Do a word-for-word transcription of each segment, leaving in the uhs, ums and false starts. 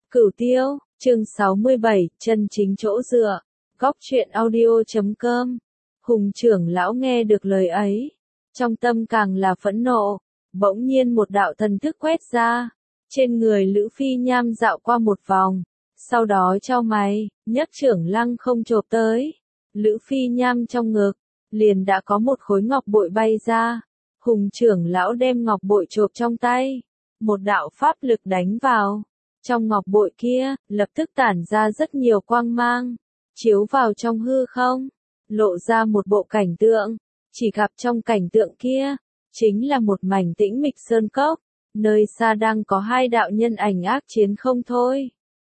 Cửu Tiêu, chương sáu mươi bảy, chân chính chỗ dựa, góc truyện audio chấm com. Hùng trưởng lão nghe được lời ấy, trong tâm càng là phẫn nộ, bỗng nhiên một đạo thần thức quét ra, trên người Lữ Phi Nham dạo qua một vòng, sau đó chau mày, nhấc trưởng lăng không chộp tới, Lữ Phi Nham trong ngực, liền đã có một khối ngọc bội bay ra, Hùng trưởng lão đem ngọc bội chộp trong tay, một đạo pháp lực đánh vào. Trong ngọc bội kia, lập tức tản ra rất nhiều quang mang, chiếu vào trong hư không, lộ ra một bộ cảnh tượng, chỉ gặp trong cảnh tượng kia, chính là một mảnh tĩnh mịch sơn cốc, nơi xa đang có hai đạo nhân ảnh ác chiến không thôi.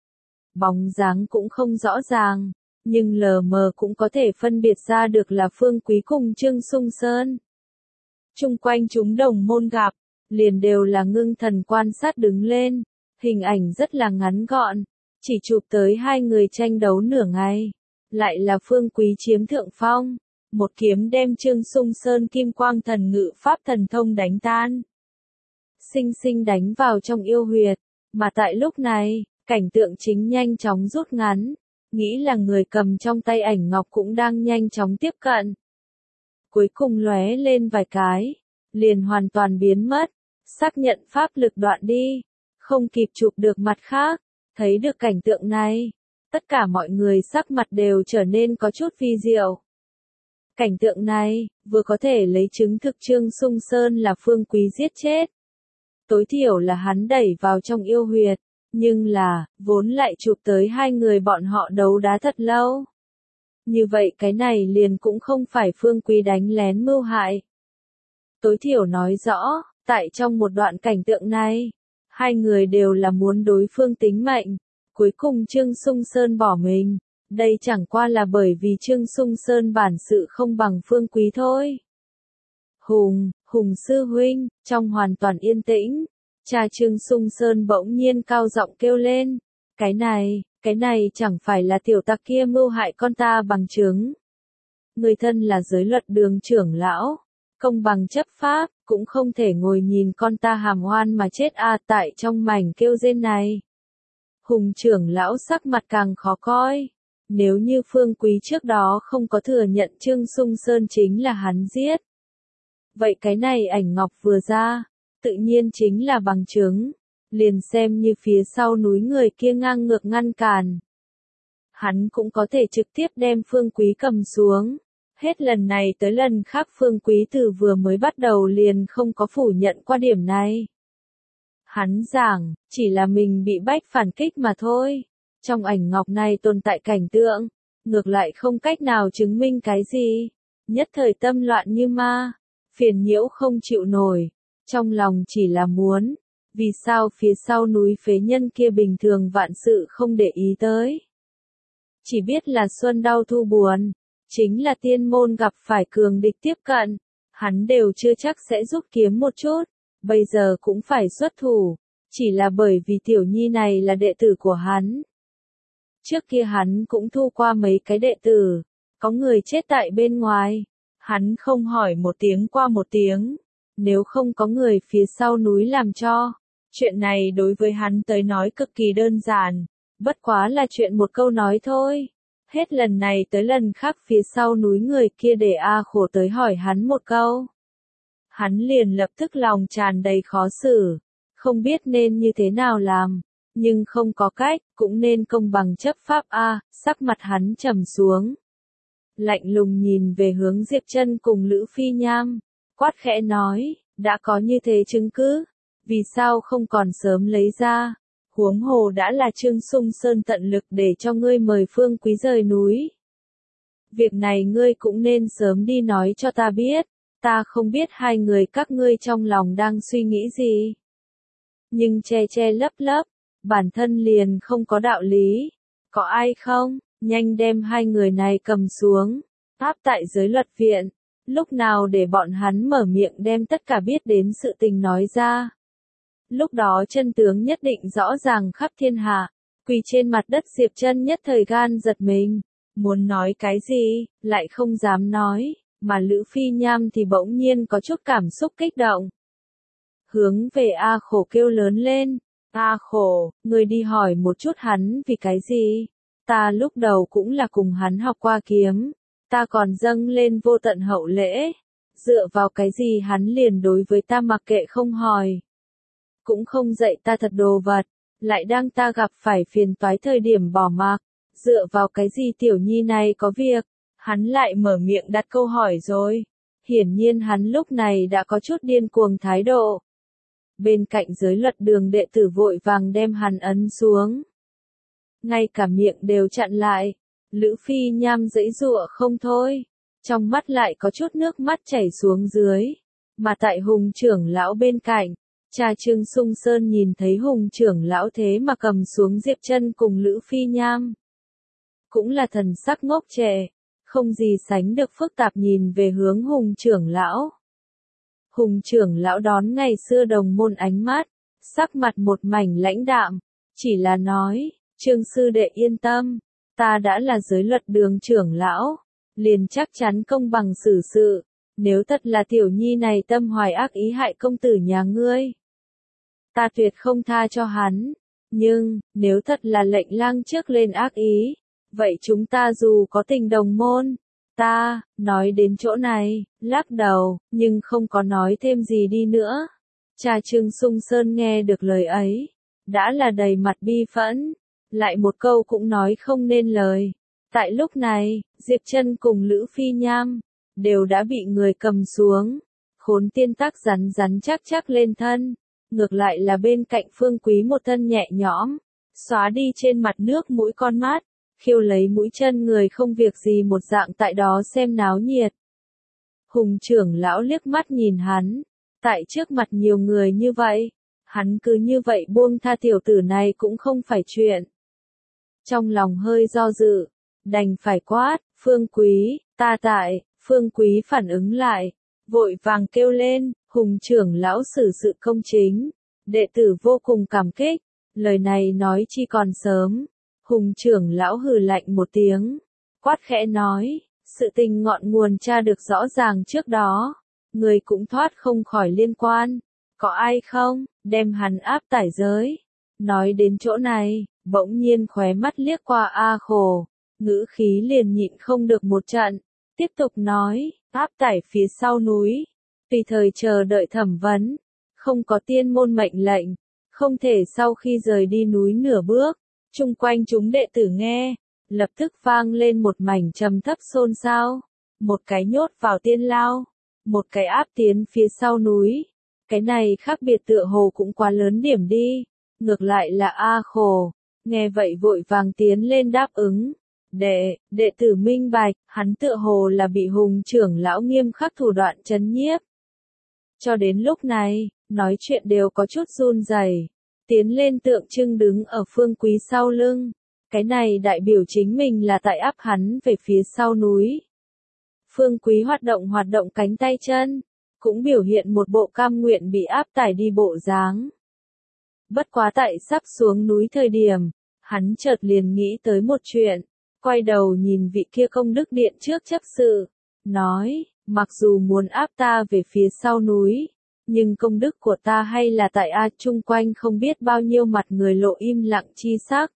Bóng dáng cũng không rõ ràng, nhưng lờ mờ cũng có thể phân biệt ra được là Phương Quý cùng Trương Sung Sơn. Chung quanh chúng đồng môn gặp, liền đều là ngưng thần quan sát đứng lên. Hình ảnh rất là ngắn gọn, chỉ chụp tới hai người tranh đấu nửa ngày, lại là Phương Quý chiếm thượng phong, một kiếm đem Trương Sung Sơn kim quang thần ngự pháp thần thông đánh tan. Sinh sinh đánh vào trong yêu huyệt, mà tại lúc này, cảnh tượng chính nhanh chóng rút ngắn, nghĩ là người cầm trong tay ảnh ngọc cũng đang nhanh chóng tiếp cận. Cuối cùng lóe lên vài cái, liền hoàn toàn biến mất, xác nhận pháp lực đoạn đi. Không kịp chụp được mặt khác, thấy được cảnh tượng này, tất cả mọi người sắc mặt đều trở nên có chút vi diệu. Cảnh tượng này, vừa có thể lấy chứng thực Trương Sung Sơn là Phương Quý giết chết. Tối thiểu là hắn đẩy vào trong yêu huyệt, nhưng là, vốn lại chụp tới hai người bọn họ đấu đá thật lâu. Như vậy cái này liền cũng không phải Phương Quý đánh lén mưu hại. Tối thiểu nói rõ, tại trong một đoạn cảnh tượng này, hai người đều là muốn đối phương tính mệnh, cuối cùng Trương Sung Sơn bỏ mình, đây chẳng qua là bởi vì Trương Sung Sơn bản sự không bằng Phương Quý thôi. Hùng, Hùng sư huynh, trong hoàn toàn yên tĩnh, cha Trương Sung Sơn bỗng nhiên cao giọng kêu lên, cái này, cái này chẳng phải là tiểu tặc kia mưu hại con ta bằng chứng. Người thân là giới luật đường trưởng lão, công bằng chấp pháp, cũng không thể ngồi nhìn con ta hàm oan mà chết à tại trong mảnh kêu rên này. Hùng trưởng lão sắc mặt càng khó coi, nếu như Phương Quý trước đó không có thừa nhận Trương Sung Sơn chính là hắn giết. Vậy cái này ảnh ngọc vừa ra, tự nhiên chính là bằng chứng, liền xem như phía sau núi người kia ngang ngược ngăn cản. Hắn cũng có thể trực tiếp đem Phương Quý cầm xuống. Hết lần này tới lần khác Phương Quý từ vừa mới bắt đầu liền không có phủ nhận qua điểm này. Hắn giảng, chỉ là mình bị bách phản kích mà thôi. Trong ảnh ngọc này tồn tại cảnh tượng, ngược lại không cách nào chứng minh cái gì. Nhất thời tâm loạn như ma, phiền nhiễu không chịu nổi. Trong lòng chỉ là muốn, vì sao phía sau núi phế nhân kia bình thường vạn sự không để ý tới. Chỉ biết là xuân đau thu buồn. Chính là tiên môn gặp phải cường địch tiếp cận, hắn đều chưa chắc sẽ giúp kiếm một chút, bây giờ cũng phải xuất thủ, chỉ là bởi vì tiểu nhi này là đệ tử của hắn. Trước kia hắn cũng thu qua mấy cái đệ tử, có người chết tại bên ngoài, hắn không hỏi một tiếng qua một tiếng, nếu không có người phía sau núi làm cho, chuyện này đối với hắn tới nói cực kỳ đơn giản, bất quá là chuyện một câu nói thôi. Hết lần này tới lần khác phía sau núi người kia để A khổ tới hỏi hắn một câu. Hắn liền lập tức lòng tràn đầy khó xử, không biết nên như thế nào làm, nhưng không có cách, cũng nên công bằng chấp pháp A, sắc mặt hắn trầm xuống. Lạnh lùng nhìn về hướng Diệp Trân cùng Lữ Phi Nham, quát khẽ nói, đã có như thế chứng cứ, vì sao không còn sớm lấy ra? Huống hồ đã là Trương Sung Sơn tận lực để cho ngươi mời Phương Quý rời núi. Việc này ngươi cũng nên sớm đi nói cho ta biết, ta không biết hai người các ngươi trong lòng đang suy nghĩ gì. Nhưng che che lấp lấp, bản thân liền không có đạo lý. Có ai không, nhanh đem hai người này cầm xuống, áp tại giới luật viện, lúc nào để bọn hắn mở miệng đem tất cả biết đến sự tình nói ra. Lúc đó chân tướng nhất định rõ ràng khắp thiên hạ, quỳ trên mặt đất Diệp Trân nhất thời gan giật mình, muốn nói cái gì, lại không dám nói, mà Lữ Phi Nham thì bỗng nhiên có chút cảm xúc kích động. Hướng về A khổ kêu lớn lên, A khổ, người đi hỏi một chút hắn vì cái gì? Ta lúc đầu cũng là cùng hắn học qua kiếm, ta còn dâng lên vô tận hậu lễ, dựa vào cái gì hắn liền đối với ta mặc kệ không hỏi. Cũng không dạy ta thật đồ vật, lại đang ta gặp phải phiền toái thời điểm bỏ mặc, dựa vào cái gì tiểu nhi này có việc, hắn lại mở miệng đặt câu hỏi rồi. Hiển nhiên hắn lúc này đã có chút điên cuồng thái độ. Bên cạnh giới luật đường đệ tử vội vàng đem hắn ấn xuống. Ngay cả miệng đều chặn lại, Lữ Phi Nham giãy giụa không thôi, trong mắt lại có chút nước mắt chảy xuống dưới. Mà tại Hùng trưởng lão bên cạnh, cha Trương Sung Sơn nhìn thấy Hùng trưởng lão thế mà cầm xuống Diệp Chân cùng Lữ Phi Nham. Cũng là thần sắc ngốc trệ, không gì sánh được phức tạp nhìn về hướng Hùng trưởng lão. Hùng trưởng lão đón ngày xưa đồng môn ánh mắt, sắc mặt một mảnh lãnh đạm, chỉ là nói, Trương sư đệ yên tâm, ta đã là giới luật đường trưởng lão, liền chắc chắn công bằng xử sự, nếu thật là tiểu nhi này tâm hoài ác ý hại công tử nhà ngươi, ta tuyệt không tha cho hắn, nhưng, nếu thật là lệnh lang trước lên ác ý, vậy chúng ta dù có tình đồng môn, ta, nói đến chỗ này, lắc đầu, nhưng không có nói thêm gì đi nữa. Cha Trương Sung Sơn nghe được lời ấy, đã là đầy mặt bi phẫn, lại một câu cũng nói không nên lời. Tại lúc này, Diệp Chân cùng Lữ Phi Nham, đều đã bị người cầm xuống, khốn tiên tắc rắn rắn chắc chắc lên thân, ngược lại là bên cạnh Phương Quý một thân nhẹ nhõm, xóa đi trên mặt nước mũi con mắt, khiêu lấy mũi chân người không việc gì một dạng tại đó xem náo nhiệt. Hùng trưởng lão liếc mắt nhìn hắn, tại trước mặt nhiều người như vậy, hắn cứ như vậy buông tha tiểu tử này cũng không phải chuyện. Trong lòng hơi do dự, đành phải quát, Phương Quý, ta tại, Phương Quý phản ứng lại, vội vàng kêu lên, Hùng trưởng lão xử sự công chính, đệ tử vô cùng cảm kích, lời này nói chi còn sớm. Hùng trưởng lão hừ lạnh một tiếng, quát khẽ nói, sự tình ngọn nguồn tra được rõ ràng trước đó, người cũng thoát không khỏi liên quan, có ai không, đem hắn áp tải giới. Nói đến chỗ này, bỗng nhiên khóe mắt liếc qua A khổ, ngữ khí liền nhịn không được một trận, tiếp tục nói, áp tải phía sau núi, tùy thời chờ đợi thẩm vấn, không có tiên môn mệnh lệnh, không thể sau khi rời đi núi nửa bước. Chung quanh chúng đệ tử nghe, lập tức vang lên một mảnh trầm thấp xôn xao, một cái nhốt vào tiên lao, một cái áp tiến phía sau núi, cái này khác biệt tựa hồ cũng quá lớn điểm đi, ngược lại là A khổ, nghe vậy vội vàng tiến lên đáp ứng, đệ, đệ tử minh bạch, hắn tựa hồ là bị Hùng trưởng lão nghiêm khắc thủ đoạn trấn nhiếp. Cho đến lúc này, nói chuyện đều có chút run rẩy. Tiến lên tượng trưng đứng ở Phương Quý sau lưng, cái này đại biểu chính mình là tại áp hắn về phía sau núi. Phương Quý hoạt động hoạt động cánh tay chân, cũng biểu hiện một bộ cam nguyện bị áp tải đi bộ dáng. Bất quá tại sắp xuống núi thời điểm, hắn chợt liền nghĩ tới một chuyện, quay đầu nhìn vị kia công đức điện trước chấp sự, nói, mặc dù muốn áp ta về phía sau núi, nhưng công đức của ta hay là tại A chung quanh không biết bao nhiêu mặt người lộ im lặng chi sắc.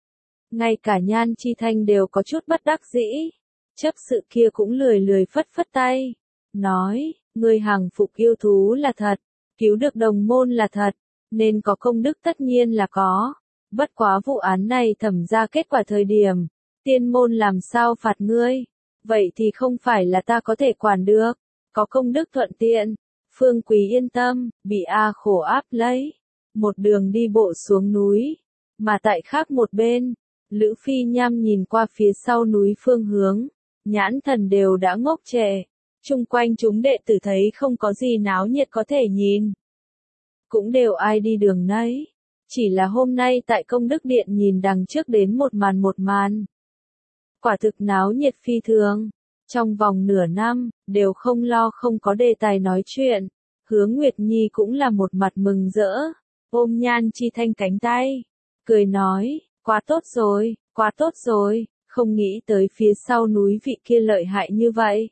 Ngay cả Nhan Chi Thanh đều có chút bất đắc dĩ. Chấp sự kia cũng lười lười phất phất tay. Nói, người hàng phục yêu thú là thật, cứu được đồng môn là thật, nên có công đức tất nhiên là có. Bất quá vụ án này thẩm ra kết quả thời điểm, tiên môn làm sao phạt ngươi, vậy thì không phải là ta có thể quản được, có công đức thuận tiện. Phương Quý yên tâm, bị A khổ áp lấy, một đường đi bộ xuống núi, mà tại khác một bên, Lữ Phi Nham nhìn qua phía sau núi phương hướng, nhãn thần đều đã ngốc trệ, chung quanh chúng đệ tử thấy không có gì náo nhiệt có thể nhìn. Cũng đều ai đi đường nấy, chỉ là hôm nay tại công đức điện nhìn đằng trước đến một màn một màn. Quả thực náo nhiệt phi thường. Trong vòng nửa năm, đều không lo không có đề tài nói chuyện, Hứa Nguyệt Nhi cũng là một mặt mừng rỡ, ôm Nhan Chi Thanh cánh tay, cười nói, quá tốt rồi, quá tốt rồi, không nghĩ tới phía sau núi vị kia lợi hại như vậy.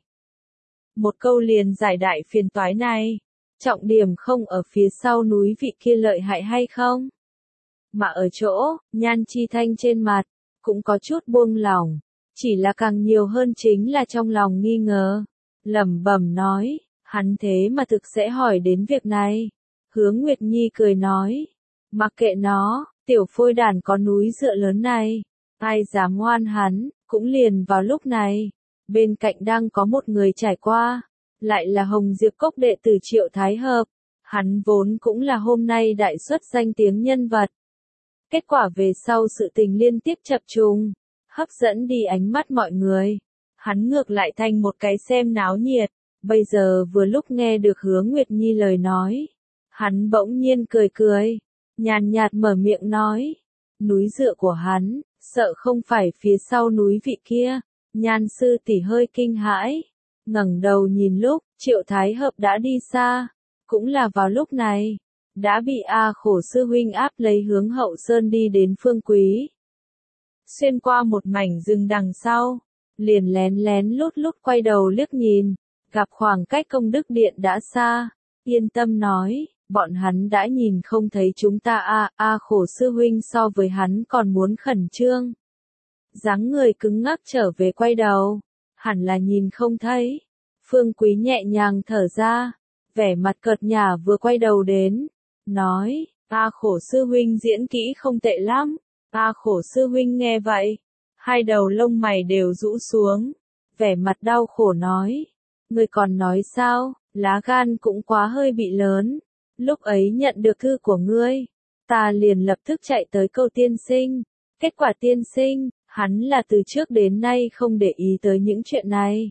Một câu liền giải đại phiền toái này, trọng điểm không ở phía sau núi vị kia lợi hại hay không, Mà ở chỗ, Nhan Chi Thanh trên mặt, cũng có chút buông lỏng. Chỉ là càng nhiều hơn chính là trong lòng nghi ngờ. Lẩm bẩm nói, hắn thế mà thực sẽ hỏi đến việc này. Hứa Nguyệt Nhi cười nói, mặc kệ nó, tiểu phôi đàn có núi dựa lớn này. Ai dám ngoan hắn, cũng liền vào lúc này. Bên cạnh đang có một người trải qua. Lại là Hồng Diệp Cốc đệ tử Triệu Thái Hợp. Hắn vốn cũng là hôm nay đại xuất danh tiếng nhân vật. Kết quả về sau sự tình liên tiếp chập trùng, hấp dẫn đi ánh mắt mọi người. Hắn ngược lại thành một cái xem náo nhiệt. Bây giờ vừa lúc nghe được Hứa Nguyệt Nhi lời nói. Hắn bỗng nhiên cười cười. Nhàn nhạt mở miệng nói. Núi dựa của hắn, sợ không phải phía sau núi vị kia. Nhan sư tỷ hơi kinh hãi. Ngẩng đầu nhìn lúc, Triệu Thái Hợp đã đi xa. Cũng là vào lúc này. Đã bị A Khổ sư huynh áp lấy hướng hậu sơn đi đến Phương Quý. Xuyên qua một mảnh rừng đằng sau. Liền lén lén lút lút quay đầu liếc nhìn. Gặp khoảng cách công đức điện đã xa. Yên tâm nói, bọn hắn đã nhìn không thấy chúng ta a A Khổ sư huynh so với hắn còn muốn khẩn trương. Dáng người cứng ngắc trở về quay đầu. Hẳn là nhìn không thấy. Phương Quý nhẹ nhàng thở ra. Vẻ mặt cợt nhả vừa quay đầu đến. Nói, A Khổ sư huynh diễn kỹ không tệ lắm. A Khổ sư huynh nghe vậy. Hai đầu lông mày đều rũ xuống. Vẻ mặt đau khổ nói. Người còn nói sao, lá gan cũng quá hơi bị lớn. Lúc ấy nhận được thư của ngươi. Ta liền lập tức chạy tới câu tiên sinh. Kết quả tiên sinh, hắn là từ trước đến nay không để ý tới những chuyện này.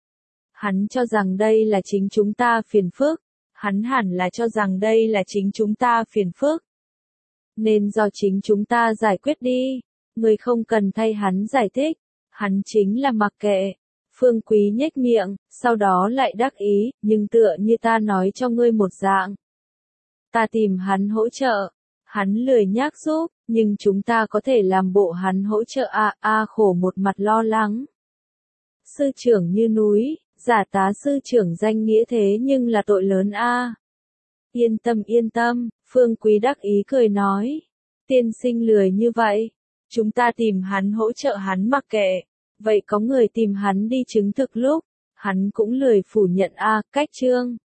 Hắn cho rằng đây là chính chúng ta phiền phức. Hắn hẳn là cho rằng đây là chính chúng ta phiền phức. Nên do chính chúng ta giải quyết đi. Người không cần thay hắn giải thích. Hắn chính là mặc kệ. Phương Quý nhếch miệng, sau đó lại đắc ý, nhưng tựa như ta nói cho ngươi một dạng. Ta tìm hắn hỗ trợ. Hắn lười nhác giúp, nhưng chúng ta có thể làm bộ hắn hỗ trợ a a Khổ một mặt lo lắng. Sư trưởng như núi, giả tá sư trưởng danh nghĩa thế nhưng là tội lớn a. Yên tâm yên tâm, Phương Quý đắc ý cười nói. Tiên sinh lười như vậy. Chúng ta tìm hắn hỗ trợ hắn mặc kệ. Vậy có người tìm hắn đi chứng thực lúc. Hắn cũng lười phủ nhận a cách chương.